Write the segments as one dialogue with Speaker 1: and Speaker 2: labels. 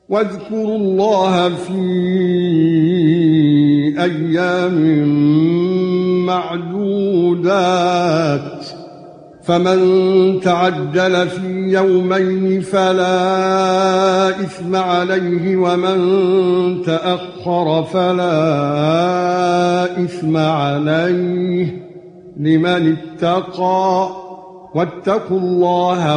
Speaker 1: واذكروا الله في أيام معدودات فمن تعجل في يومين فلا إثم عليه ومن تأخر فلا إثم عليه لمن اتقى واتقوا الله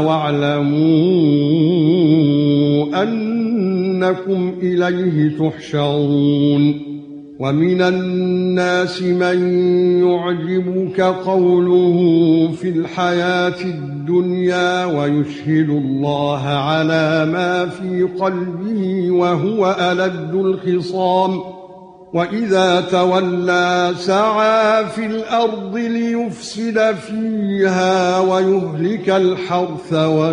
Speaker 1: واعلموا أنكم إليه تحشرون ومن الناس من يعجبك قوله في الحياة الدنيا ويشهد الله على ما في قلبه وهو ألد الخصام وإذا تولى سعى في الأرض ليفسد فيها ويهلك الحرث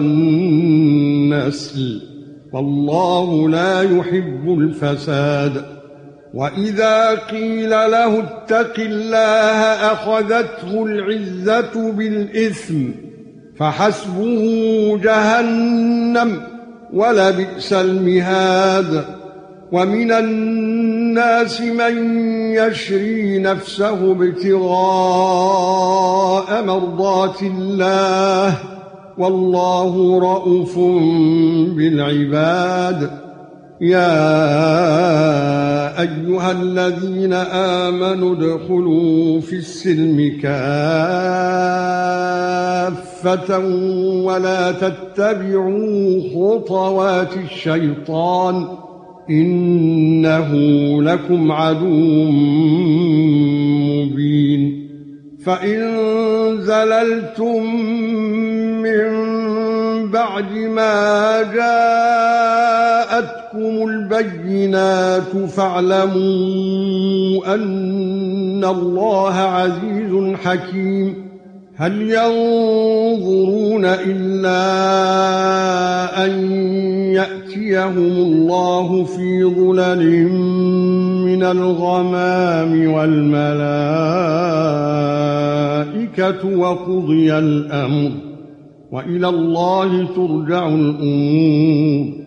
Speaker 1: والنسل والله لا يحب الفساد وإذا قيل له اتق الله أخذته العزة بالإثم فحسبه جهنم ولبئس المهاد ومن الناس من يشري نفسه ابتغاء مرضات الله والله رؤوف بالعباد يا أيها الذين آمنوا ادخلوا في السلم كافة ولا تتبعوا خطوات الشيطان إنه لكم عدو مبين فإن زللتم من بعد ما جاءتكم البينات فاعلموا أن الله عزيز حكيم هل ينظرون إلا أن يأتيهم الله في ظلل من الغمام والملائكة وقضي الأمر وإلى الله ترجع الأمور